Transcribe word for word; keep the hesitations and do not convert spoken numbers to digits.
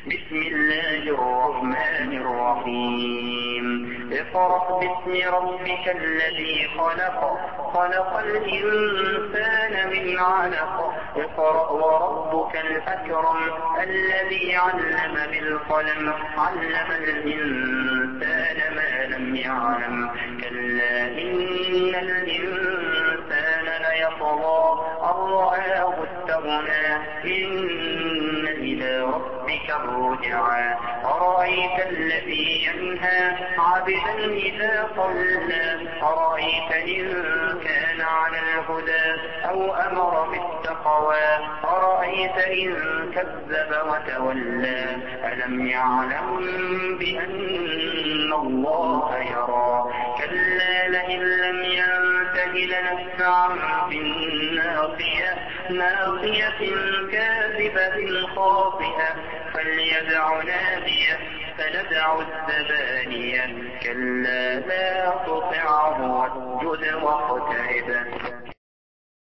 بسم الله الرحمن الرحيم اقرأ باسم ربك الذي خلق خلق الإنسان من علق اقرأ وربك الأكرم الذي علم بالقلم علم الإنسان ما لم يعلم كلا إن الإنسان ليطغى أن رآه استغنى إن إلى ربك الرجعى أرأيت الذي ينهى عبدا إذا صلى أرأيت إن كان على الهدى أو أمر بالتقوى أرأيت إن كذب وتولى ألم يعلم بأن الله يرى كلا لئن لم ينته لنسفعا بالناصية ناصية كاذبة خاطئة فليدع ناديه فندع الزبانية كلا لا تطعه واسجد واقترب